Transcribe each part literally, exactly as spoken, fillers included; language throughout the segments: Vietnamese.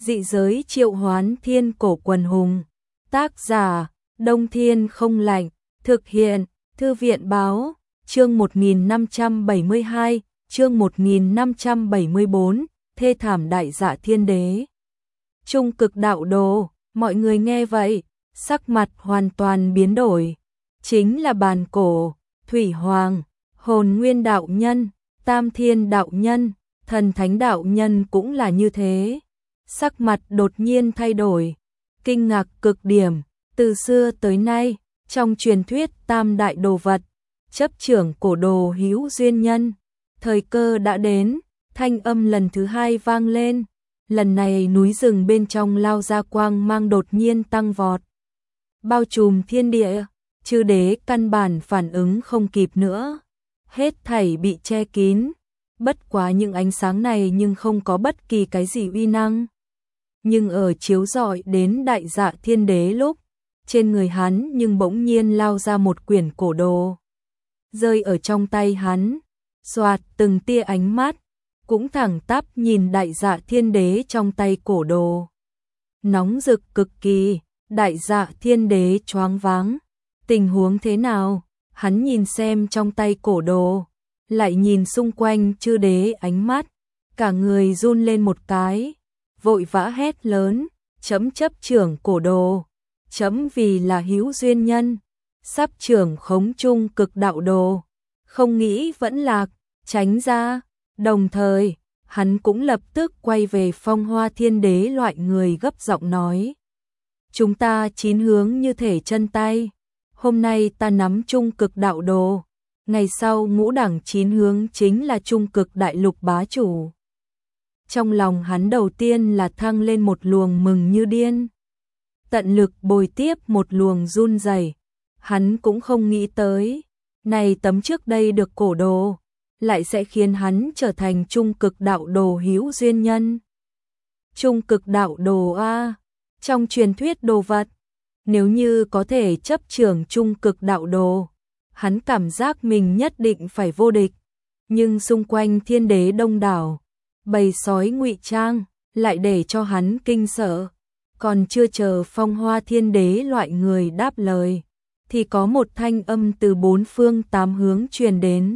Dị giới triệu hoán thiên cổ quần hùng. Tác giả, Đông Thiên không lạnh. Thực hiện, Thư viện báo. Chương một nghìn năm trăm bảy mươi hai, chương một nghìn năm trăm bảy mươi bốn, thê thảm đại dạ thiên đế. Trung cực đạo đồ, mọi người nghe vậy, sắc mặt hoàn toàn biến đổi. Chính là bàn cổ, thủy hoàng, hồn nguyên đạo nhân, tam thiên đạo nhân, thần thánh đạo nhân cũng là như thế. Sắc mặt đột nhiên thay đổi, kinh ngạc cực điểm, từ xưa tới nay, trong truyền thuyết tam đại đồ vật, chấp trưởng cổ đồ hữu duyên nhân, thời cơ đã đến, thanh âm lần thứ hai vang lên, lần này núi rừng bên trong lao ra quang mang đột nhiên tăng vọt, bao trùm thiên địa, chư đế căn bản phản ứng không kịp nữa, hết thảy bị che kín, bất quá những ánh sáng này nhưng không có bất kỳ cái gì uy năng. Nhưng ở chiếu rọi đến đại dạ thiên đế lúc, trên người hắn nhưng bỗng nhiên lao ra một quyển cổ đồ. Rơi ở trong tay hắn, xoạt từng tia ánh mắt, cũng thẳng tắp nhìn đại dạ thiên đế trong tay cổ đồ. Nóng rực cực kỳ, đại dạ thiên đế choáng váng. Tình huống thế nào? Hắn nhìn xem trong tay cổ đồ, lại nhìn xung quanh chư đế ánh mắt, cả người run lên một cái, vội vã hét lớn, chấm chấp trưởng cổ đồ, chấm vì là hữu duyên nhân, sắp trưởng khống trung cực đạo đồ, không nghĩ vẫn lạc, tránh ra, đồng thời, hắn cũng lập tức quay về Phong Hoa Thiên Đế loại người gấp giọng nói. Chúng ta chín hướng như thể chân tay, hôm nay ta nắm trung cực đạo đồ, ngày sau ngũ đẳng chín hướng chính là trung cực đại lục bá chủ. Trong lòng hắn đầu tiên là thăng lên một luồng mừng như điên. Tận lực bồi tiếp một luồng run rẩy, hắn cũng không nghĩ tới, này tấm trước đây được cổ đồ, lại sẽ khiến hắn trở thành trung cực đạo đồ hữu duyên nhân. Trung cực đạo đồ a, trong truyền thuyết đồ vật, nếu như có thể chấp trưởng trung cực đạo đồ, hắn cảm giác mình nhất định phải vô địch, nhưng xung quanh thiên đế đông đảo, bầy sói ngụy trang, lại để cho hắn kinh sợ. Còn chưa chờ Phong Hoa Thiên Đế loại người đáp lời, thì có một thanh âm từ bốn phương tám hướng truyền đến.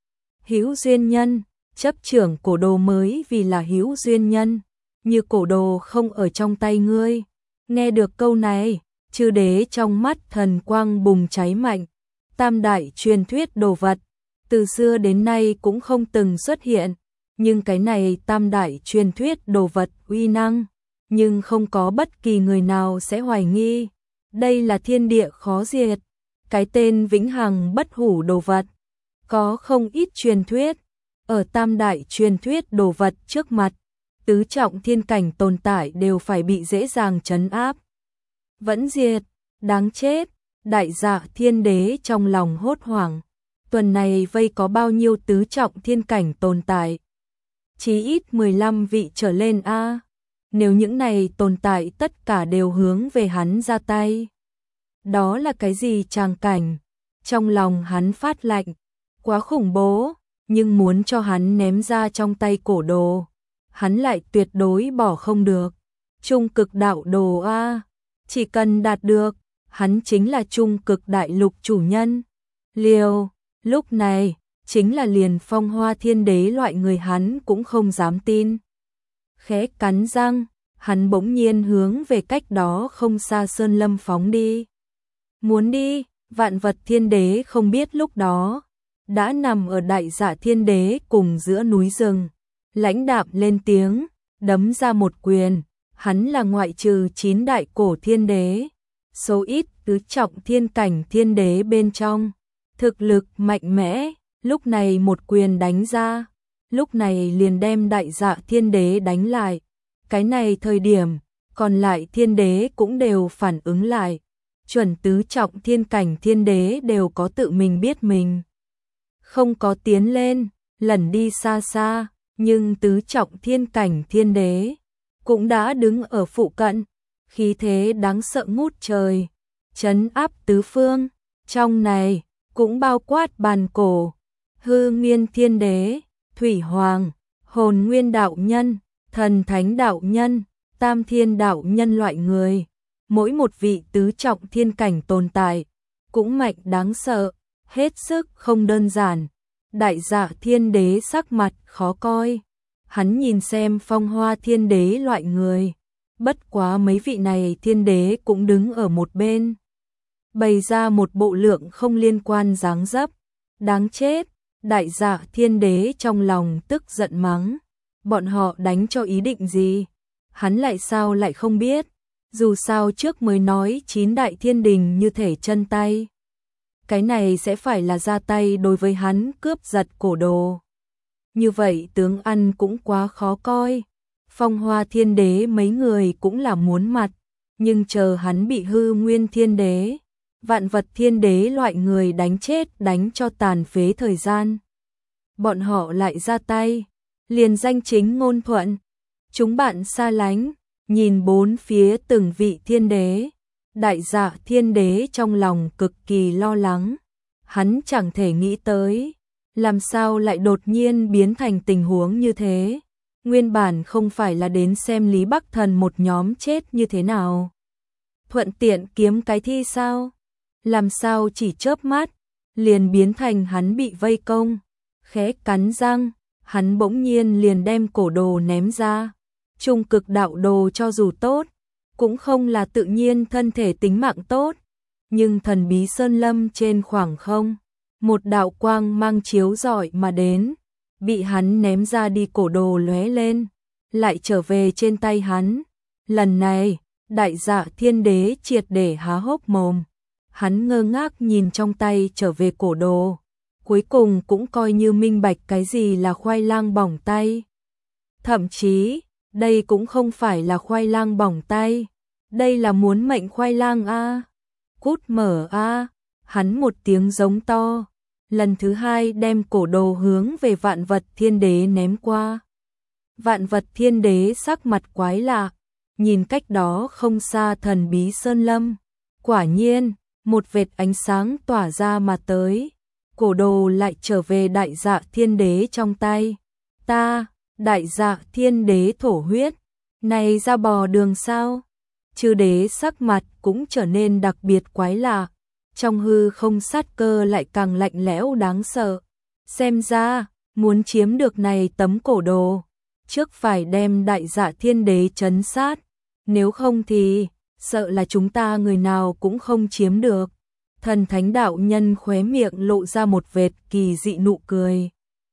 Hữu duyên nhân, chấp trưởng cổ đồ mới vì là hữu duyên nhân, như cổ đồ không ở trong tay ngươi. Nghe được câu này, chư đế trong mắt thần quang bùng cháy mạnh, tam đại truyền thuyết đồ vật, từ xưa đến nay cũng không từng xuất hiện, nhưng cái này tam đại truyền thuyết đồ vật uy năng, nhưng không có bất kỳ người nào sẽ hoài nghi, đây là thiên địa khó diệt, cái tên vĩnh hằng bất hủ đồ vật, có không ít truyền thuyết, ở tam đại truyền thuyết đồ vật trước mặt, tứ trọng thiên cảnh tồn tại đều phải bị dễ dàng trấn áp. Vẫn diệt, đáng chết, đại dạ thiên đế trong lòng hốt hoảng, tuần này vây có bao nhiêu tứ trọng thiên cảnh tồn tại? Chí ít mười lăm vị trở lên a. Nếu những này tồn tại tất cả đều hướng về hắn ra tay. Đó là cái gì tràng cảnh? Trong lòng hắn phát lạnh, quá khủng bố, nhưng muốn cho hắn ném ra trong tay cổ đồ, hắn lại tuyệt đối bỏ không được. Trung cực đạo đồ a, chỉ cần đạt được, hắn chính là trung cực đại lục chủ nhân. Liều, lúc này, chính là liền Phong Hoa Thiên Đế loại người hắn cũng không dám tin. Khẽ cắn răng, hắn bỗng nhiên hướng về cách đó không xa sơn lâm phóng đi. Muốn đi, vạn vật thiên đế không biết lúc đó, đã nằm ở đại dạ thiên đế cùng giữa núi rừng. Lãnh đạm lên tiếng, đấm ra một quyền, hắn là ngoại trừ chín đại cổ thiên đế, số ít tứ trọng thiên cảnh thiên đế bên trong, thực lực mạnh mẽ, lúc này một quyền đánh ra, lúc này liền đem đại dạ thiên đế đánh lại. Cái này thời điểm, còn lại thiên đế cũng đều phản ứng lại, chuẩn tứ trọng thiên cảnh thiên đế đều có tự mình biết mình. Không có tiến lên, lẩn đi xa xa, nhưng tứ trọng thiên cảnh thiên đế cũng đã đứng ở phụ cận, khí thế đáng sợ ngút trời, trấn áp tứ phương, trong này cũng bao quát bàn cổ, hư nguyên thiên đế, thủy hoàng, hồn nguyên đạo nhân, thần thánh đạo nhân, tam thiên đạo nhân loại người, mỗi một vị tứ trọng thiên cảnh tồn tại, cũng mạnh đáng sợ, hết sức không đơn giản. Đại Dạ Thiên Đế sắc mặt khó coi, hắn nhìn xem Phong Hoa Thiên Đế loại người, bất quá mấy vị này thiên đế cũng đứng ở một bên, bày ra một bộ lượng không liên quan dáng dấp, đáng chết. Đại Dạ Thiên Đế trong lòng tức giận mắng, bọn họ đánh cho ý định gì? Hắn lại sao lại không biết, dù sao trước mới nói chín đại thiên đình như thể chân tay. Cái này sẽ phải là ra tay đối với hắn cướp giật cổ đồ. Như vậy tướng ăn cũng quá khó coi. Phong Hoa Thiên Đế mấy người cũng là muốn mặt, nhưng chờ hắn bị Hư Nguyên Thiên Đế, Vạn Vật Thiên Đế loại người đánh chết đánh cho tàn phế thời gian. Bọn họ lại ra tay, liền danh chính ngôn thuận. Chúng bạn xa lánh, nhìn bốn phía từng vị thiên đế. Đại Dạ Thiên Đế trong lòng cực kỳ lo lắng. Hắn chẳng thể nghĩ tới, làm sao lại đột nhiên biến thành tình huống như thế. Nguyên bản không phải là đến xem Lý Bắc Thần một nhóm chết như thế nào, thuận tiện kiếm cái thi sao? Làm sao chỉ chớp mắt, liền biến thành hắn bị vây công. Khẽ cắn răng, hắn bỗng nhiên liền đem cổ đồ ném ra. Trung cực đạo đồ cho dù tốt, cũng không là tự nhiên thân thể tính mạng tốt. Nhưng thần bí sơn lâm trên khoảng không, một đạo quang mang chiếu rọi mà đến, bị hắn ném ra đi cổ đồ lóe lên, lại trở về trên tay hắn. Lần này, Đại Dạ Thiên Đế triệt để há hốc mồm. Hắn ngơ ngác nhìn trong tay trở về cổ đồ, cuối cùng cũng coi như minh bạch cái gì là khoai lang bỏng tay. Thậm chí, đây cũng không phải là khoai lang bỏng tay, đây là muốn mệnh khoai lang a. Cút mở a, hắn một tiếng giống to, lần thứ hai đem cổ đồ hướng về Vạn Vật Thiên Đế ném qua. Vạn Vật Thiên Đế sắc mặt quái lạ, nhìn cách đó không xa thần bí sơn lâm, quả nhiên, một vệt ánh sáng tỏa ra mà tới, cổ đồ lại trở về Đại Dạ Thiên Đế trong tay. Ta, Đại Dạ Thiên Đế thổ huyết, này ra bò đường sao? Chư đế sắc mặt cũng trở nên đặc biệt quái lạ, trong hư không sát cơ lại càng lạnh lẽo đáng sợ. Xem ra, muốn chiếm được này tấm cổ đồ, trước phải đem Đại Dạ Thiên Đế trấn sát, nếu không thì, sợ là chúng ta người nào cũng không chiếm được. Thần Thánh đạo nhân khóe miệng lộ ra một vệt kỳ dị nụ cười,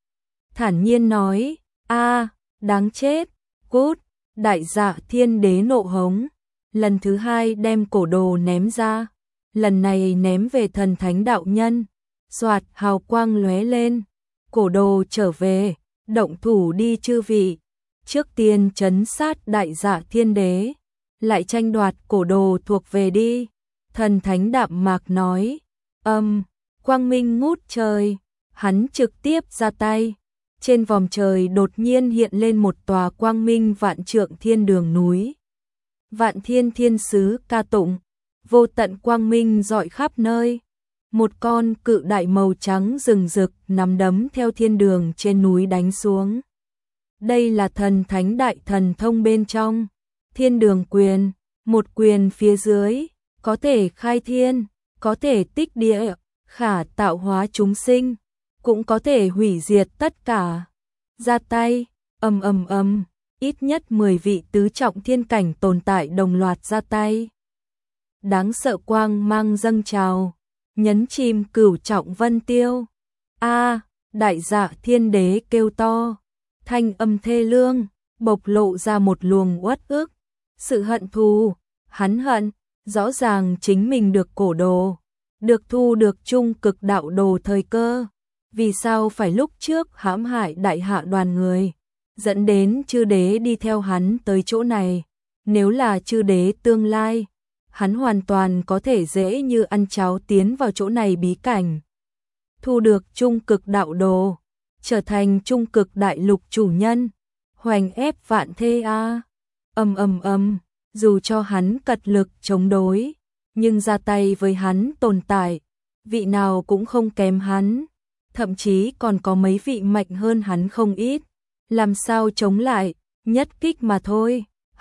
thản nhiên nói, a, đáng chết, cút. Đại Dạ Thiên Đế nộ hống, lần thứ hai đem cổ đồ ném ra, lần này ném về Thần Thánh đạo nhân. Soạt, hào quang lóe lên, cổ đồ trở về, động thủ đi chư vị, trước tiên trấn sát Đại Dạ Thiên Đế, lại tranh đoạt cổ đồ thuộc về đi. Thần Thánh đạm mạc nói, âm, quang minh ngút trời, hắn trực tiếp ra tay. Trên vòm trời đột nhiên hiện lên một tòa quang minh vạn trượng thiên đường núi. Vạn thiên thiên sứ ca tụng, vô tận quang minh rọi khắp nơi. Một con cự đại màu trắng rừng rực nắm đấm theo thiên đường trên núi đánh xuống. Đây là Thần Thánh đại thần thông bên trong, thiên đường quyền, một quyền phía dưới, có thể khai thiên, có thể tích địa, khả tạo hóa chúng sinh, cũng có thể hủy diệt tất cả. Ra tay, ầm ầm ầm, ít nhất mười vị tứ trọng thiên cảnh tồn tại đồng loạt ra tay. Đáng sợ quang mang dâng trào, nhấn chìm cửu trọng vân tiêu. A, Đại Dạ Thiên Đế kêu to, thanh âm thê lương, bộc lộ ra một luồng uất ức, sự hận thù, hắn hận, rõ ràng chính mình được cổ đồ, được thu được trung cực đạo đồ thời cơ, vì sao phải lúc trước hãm hại đại hạ đoàn người, dẫn đến chư đế đi theo hắn tới chỗ này. Nếu là chư đế tương lai, hắn hoàn toàn có thể dễ như ăn cháo tiến vào chỗ này bí cảnh, thu được trung cực đạo đồ, trở thành trung cực đại lục chủ nhân, hoành ép vạn thê a. Ầm ầm ầm, dù cho hắn cật lực chống đối, nhưng ra tay với hắn tồn tại, vị nào cũng không kém hắn, thậm chí còn có mấy vị mạnh hơn hắn không ít, làm sao chống lại, nhất kích mà thôi,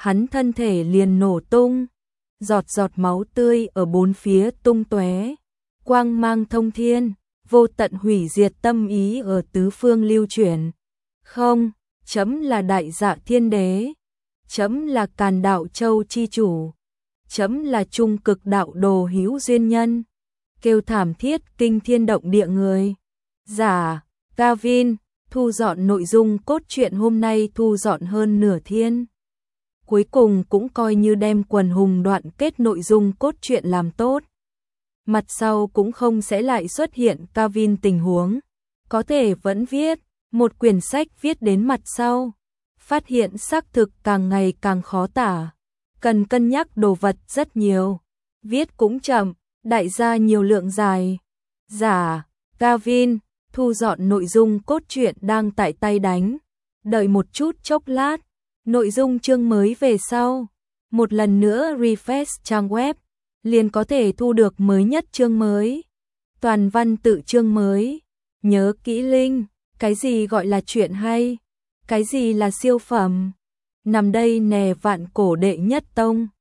hắn thân thể liền nổ tung, giọt giọt máu tươi ở bốn phía tung tóe, quang mang thông thiên, vô tận hủy diệt tâm ý ở tứ phương lưu chuyển. Không, chấm là đại dạ thiên đế, chấm là Càn Đạo Châu chi chủ, chấm là trung cực đạo đồ hữu duyên nhân. Kêu thảm thiết kinh thiên động địa người. Giả, Gavin, thu dọn nội dung cốt truyện hôm nay thu dọn hơn nửa thiên. Cuối cùng cũng coi như đem quần hùng đoạn kết nội dung cốt truyện làm tốt. Mặt sau cũng không sẽ lại xuất hiện Gavin tình huống. Có thể vẫn viết, một quyển sách viết đến mặt sau. Phát hiện xác thực càng ngày càng khó tả. Cần cân nhắc đồ vật rất nhiều. Viết cũng chậm, đại gia nhiều lượng dài. Giả, Gavin, thu dọn nội dung cốt truyện đang tại tay đánh. Đợi một chút chốc lát, nội dung chương mới về sau. Một lần nữa refresh trang web, liền có thể thu được mới nhất chương mới. Toàn văn tự chương mới. Nhớ kỹ link, cái gì gọi là chuyện hay? Cái gì là siêu phẩm? Nằm đây nè vạn cổ đệ nhất tông.